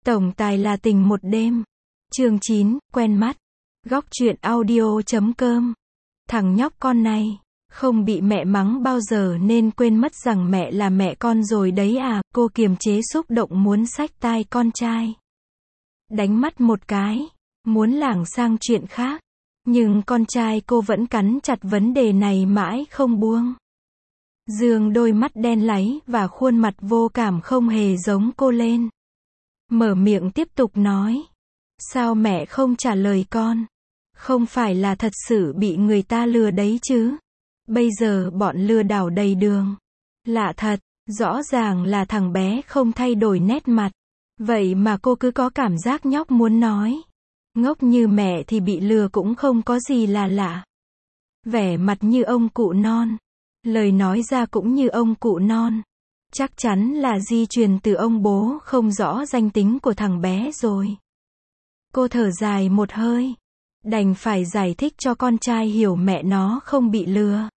Tổng tài là tình một đêm. Chương 9, quen mắt. Góc truyện audio.com. Thằng nhóc con này, không bị mẹ mắng bao giờ nên quên mất rằng mẹ là mẹ con rồi đấy à, cô kiềm chế xúc động muốn xách tai con trai. Đánh mắt một cái, muốn lảng sang chuyện khác. Nhưng con trai cô vẫn cắn chặt vấn đề này mãi không buông. Dương đôi mắt đen láy và khuôn mặt vô cảm không hề giống cô lên. Mở miệng tiếp tục nói. Sao mẹ không trả lời con? Không phải là thật sự bị người ta lừa đấy chứ? Bây giờ bọn lừa đảo đầy đường. Lạ thật, rõ ràng là thằng bé không thay đổi nét mặt. Vậy mà cô cứ có cảm giác nhóc muốn nói. Ngốc như mẹ thì bị lừa cũng không có gì là lạ. Vẻ mặt như ông cụ non. Lời nói ra cũng như ông cụ non. Chắc chắn là di truyền từ ông bố không rõ danh tính của thằng bé rồi. Cô thở dài một hơi. Đành phải giải thích cho con trai hiểu mẹ nó không bị lừa.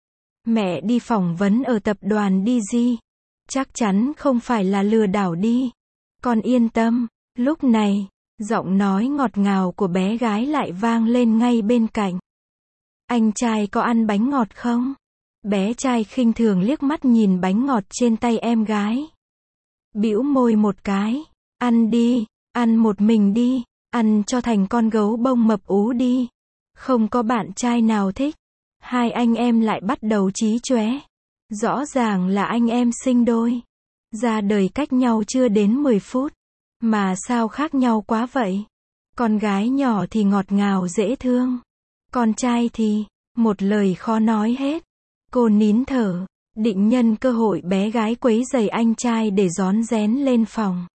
Mẹ đi phỏng vấn ở tập đoàn DG. Chắc chắn không phải là lừa đảo đi. Con yên tâm. Lúc này, giọng nói ngọt ngào của bé gái lại vang lên ngay bên cạnh. Anh trai có ăn bánh ngọt không? Bé trai khinh thường liếc mắt nhìn bánh ngọt trên tay em gái. Bĩu môi một cái. Ăn đi, ăn một mình đi, ăn cho thành con gấu bông mập ú đi. Không có bạn trai nào thích. Hai anh em lại bắt đầu chí chóe. Rõ ràng là anh em sinh đôi. Ra đời cách nhau chưa đến 10 phút. Mà sao khác nhau quá vậy? Con gái nhỏ thì ngọt ngào dễ thương. Con trai thì, một lời khó nói hết. Cô nín thở, định nhân cơ hội bé gái quấy rầy anh trai để rón rén lên phòng.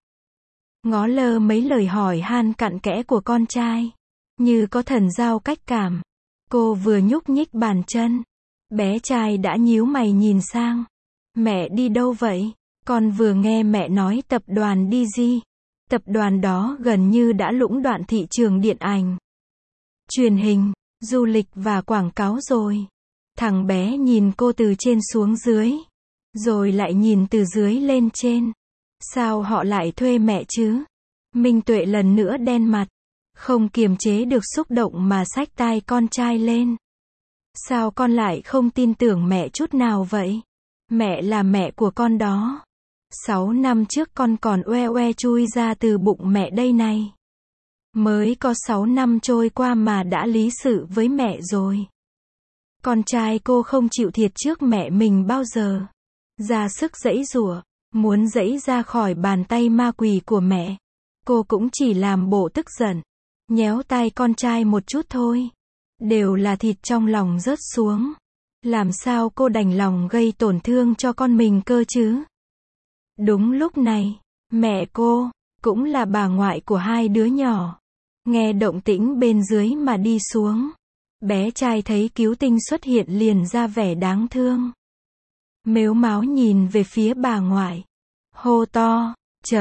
Ngó lơ mấy lời hỏi han cặn kẽ của con trai. Như có thần giao cách cảm. Cô vừa nhúc nhích bàn chân. Bé trai đã nhíu mày nhìn sang. Mẹ đi đâu vậy? Con vừa nghe mẹ nói tập đoàn DG. Tập đoàn đó gần như đã lũng đoạn thị trường điện ảnh, truyền hình, du lịch và quảng cáo rồi. Thằng bé nhìn cô từ trên xuống dưới. Rồi lại nhìn từ dưới lên trên. Sao họ lại thuê mẹ chứ? Minh Tuệ lần nữa đen mặt. Không kiềm chế được xúc động mà xách tai con trai lên. Sao con lại không tin tưởng mẹ chút nào vậy? Mẹ là mẹ của con đó. 6 năm trước con còn oe oe chui ra từ bụng mẹ đây này. Mới có 6 năm trôi qua mà đã lý sự với mẹ rồi. Con trai cô không chịu thiệt trước mẹ mình bao giờ. Ra sức giãy giụa, muốn giãy ra khỏi bàn tay ma quỷ của mẹ. Cô cũng chỉ làm bộ tức giận, nhéo tai con trai một chút thôi. Đều là thịt trong lòng rớt xuống. Làm sao cô đành lòng gây tổn thương cho con mình cơ chứ? Đúng lúc này, mẹ cô, cũng là bà ngoại của hai đứa nhỏ, nghe động tĩnh bên dưới mà đi xuống. Bé trai thấy cứu tinh xuất hiện liền ra vẻ đáng thương. Mếu máo nhìn về phía bà ngoại. Hô to,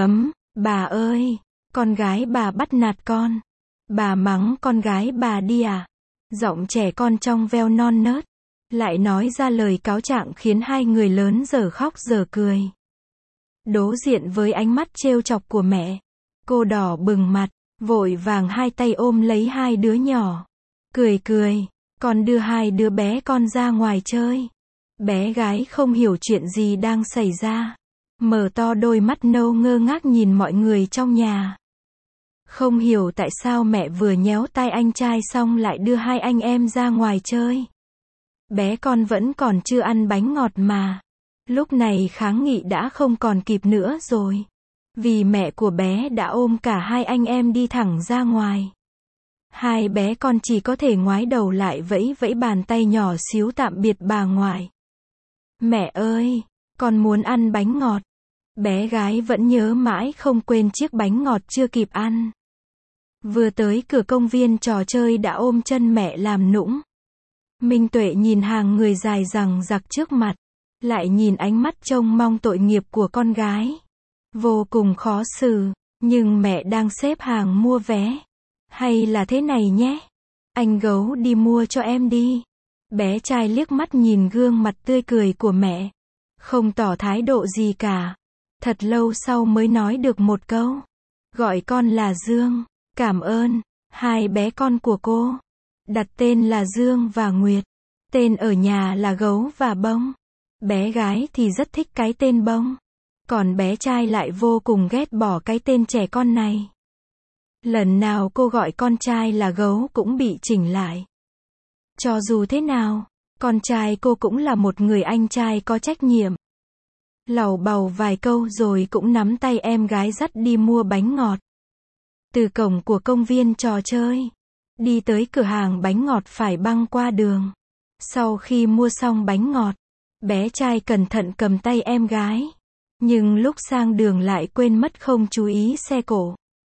bà ơi, con gái bà bắt nạt con. Bà mắng con gái bà đi à? Giọng trẻ con trong veo non nớt. Lại nói ra lời cáo trạng khiến hai người lớn dở khóc dở cười. Đối diện với ánh mắt trêu chọc của mẹ, cô đỏ bừng mặt, vội vàng hai tay ôm lấy hai đứa nhỏ. Cười, còn đưa hai đứa bé con ra ngoài chơi. Bé gái không hiểu chuyện gì đang xảy ra. Mở to đôi mắt nâu ngơ ngác nhìn mọi người trong nhà. Không hiểu tại sao mẹ vừa nhéo tay anh trai xong lại đưa hai anh em ra ngoài chơi. Bé con vẫn còn chưa ăn bánh ngọt mà. Lúc này kháng nghị đã không còn kịp nữa rồi. Vì mẹ của bé đã ôm cả hai anh em đi thẳng ra ngoài. Hai bé con chỉ có thể ngoái đầu lại vẫy vẫy bàn tay nhỏ xíu tạm biệt bà ngoại. Mẹ ơi, con muốn ăn bánh ngọt. Bé gái vẫn nhớ mãi không quên chiếc bánh ngọt chưa kịp ăn. Vừa tới cửa công viên trò chơi đã ôm chân mẹ làm nũng. Minh Tuệ nhìn hàng người dài dằng dặc trước mặt. Lại nhìn ánh mắt trông mong tội nghiệp của con gái. Vô cùng khó xử. Nhưng mẹ đang xếp hàng mua vé. Hay là thế này nhé. Anh gấu đi mua cho em đi. Bé trai liếc mắt nhìn gương mặt tươi cười của mẹ. Không tỏ thái độ gì cả. Thật lâu sau mới nói được một câu. Gọi con là Dương. Cảm ơn. Hai bé con của cô. Đặt tên là Dương và Nguyệt. Tên ở nhà là Gấu và Bông. Bé gái thì rất thích cái tên Bông. Còn bé trai lại vô cùng ghét bỏ cái tên trẻ con này. Lần nào cô gọi con trai là Gấu cũng bị chỉnh lại. Cho dù thế nào, con trai cô cũng là một người anh trai có trách nhiệm. Lầu bầu vài câu rồi cũng nắm tay em gái dắt đi mua bánh ngọt. Từ cổng của công viên trò chơi, đi tới cửa hàng bánh ngọt phải băng qua đường. Sau khi mua xong bánh ngọt, bé trai cẩn thận cầm tay em gái. Nhưng lúc sang đường lại quên mất không chú ý xe cộ.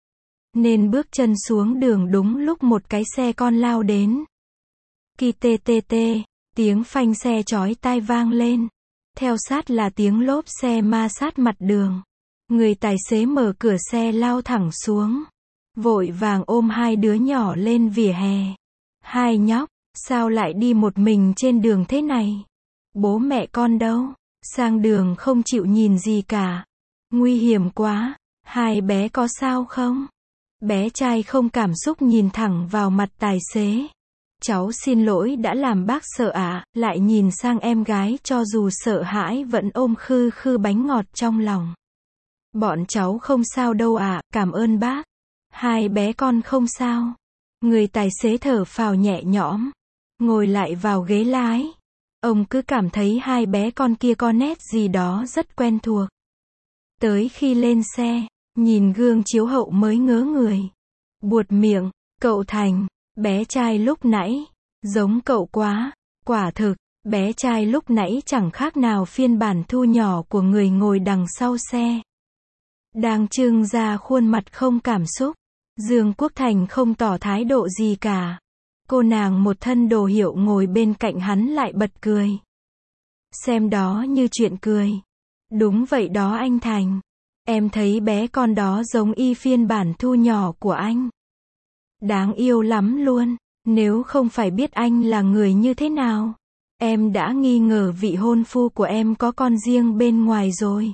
Nên bước chân xuống đường đúng lúc một cái xe con lao đến. Ki tê tê tê, tiếng phanh xe chói tai vang lên. Theo sát là tiếng lốp xe ma sát mặt đường. Người tài xế mở cửa xe lao thẳng xuống. Vội vàng ôm hai đứa nhỏ lên vỉa hè. Hai nhóc, sao lại đi một mình trên đường thế này? Bố mẹ con đâu? Sang đường không chịu nhìn gì cả. Nguy hiểm quá. Hai bé có sao không? Bé trai không cảm xúc nhìn thẳng vào mặt tài xế. Cháu xin lỗi đã làm bác sợ ạ. Lại nhìn sang em gái cho dù sợ hãi vẫn ôm khư khư bánh ngọt trong lòng. Bọn cháu không sao đâu ạ, cảm ơn bác. Hai bé con không sao. Người tài xế thở phào nhẹ nhõm. Ngồi lại vào ghế lái. Ông cứ cảm thấy hai bé con kia có nét gì đó rất quen thuộc. Tới khi lên xe, nhìn gương chiếu hậu mới ngớ người. Buột miệng, cậu Thành, bé trai lúc nãy, giống cậu quá. Quả thực, bé trai lúc nãy chẳng khác nào phiên bản thu nhỏ của người ngồi đằng sau xe. Đang trưng ra khuôn mặt không cảm xúc. Dương Quốc Thành không tỏ thái độ gì cả. Cô nàng một thân đồ hiệu ngồi bên cạnh hắn lại bật cười. Xem đó như chuyện cười. Đúng vậy đó anh Thành. Em thấy bé con đó giống y phiên bản thu nhỏ của anh. Đáng yêu lắm luôn. Nếu không phải biết anh là người như thế nào, em đã nghi ngờ vị hôn phu của em có con riêng bên ngoài rồi.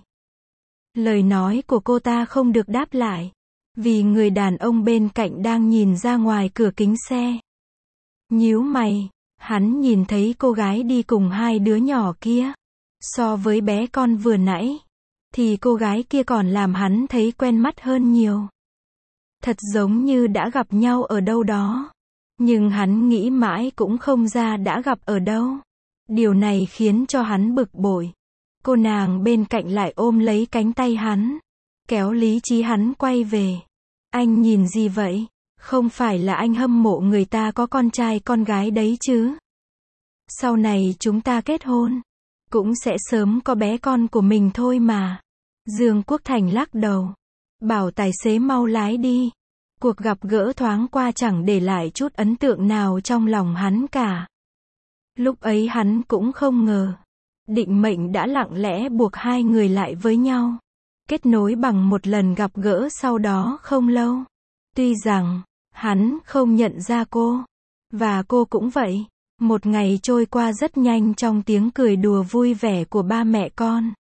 Lời nói của cô ta không được đáp lại. Vì người đàn ông bên cạnh đang nhìn ra ngoài cửa kính xe. Nhíu mày, hắn nhìn thấy cô gái đi cùng hai đứa nhỏ kia. So với bé con vừa nãy, thì cô gái kia còn làm hắn thấy quen mắt hơn nhiều. Thật giống như đã gặp nhau ở đâu đó. Nhưng hắn nghĩ mãi cũng không ra đã gặp ở đâu. Điều này khiến cho hắn bực bội. Cô nàng bên cạnh lại ôm lấy cánh tay hắn, kéo lý trí hắn quay về. Anh nhìn gì vậy? Không phải là anh hâm mộ người ta có con trai con gái đấy chứ? Sau này chúng ta kết hôn, cũng sẽ sớm có bé con của mình thôi mà. Dương Quốc Thành lắc đầu, bảo tài xế mau lái đi. Cuộc gặp gỡ thoáng qua chẳng để lại chút ấn tượng nào trong lòng hắn cả. Lúc ấy hắn cũng không ngờ, định mệnh đã lặng lẽ buộc hai người lại với nhau. Kết nối bằng một lần gặp gỡ sau đó không lâu. Tuy rằng, hắn không nhận ra cô, và cô cũng vậy. Một ngày trôi qua rất nhanh trong tiếng cười đùa vui vẻ của ba mẹ con.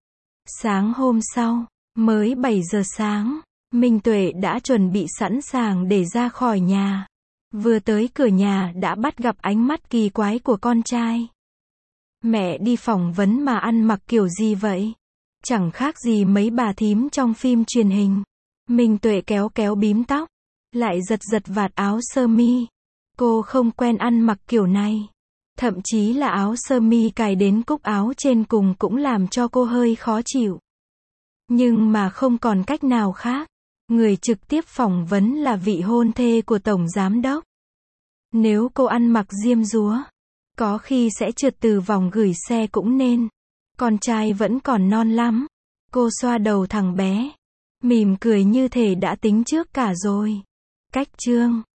Sáng hôm sau, mới 7 giờ sáng, Minh Tuệ đã chuẩn bị sẵn sàng để ra khỏi nhà. Vừa tới cửa nhà đã bắt gặp ánh mắt kỳ quái của con trai. Mẹ đi phỏng vấn mà ăn mặc kiểu gì vậy? Chẳng khác gì mấy bà thím trong phim truyền hình. Minh Tuệ kéo kéo bím tóc, lại giật giật vạt áo sơ mi. Cô không quen ăn mặc kiểu này. Thậm chí là áo sơ mi cài đến cúc áo trên cùng cũng làm cho cô hơi khó chịu. Nhưng mà không còn cách nào khác. Người trực tiếp phỏng vấn là vị hôn thê của tổng giám đốc. Nếu cô ăn mặc diêm dúa, có khi sẽ trượt từ vòng gửi xe cũng nên. Con trai vẫn còn non lắm. Cô xoa đầu thằng bé, mỉm cười như thể đã tính trước cả rồi. Cách chương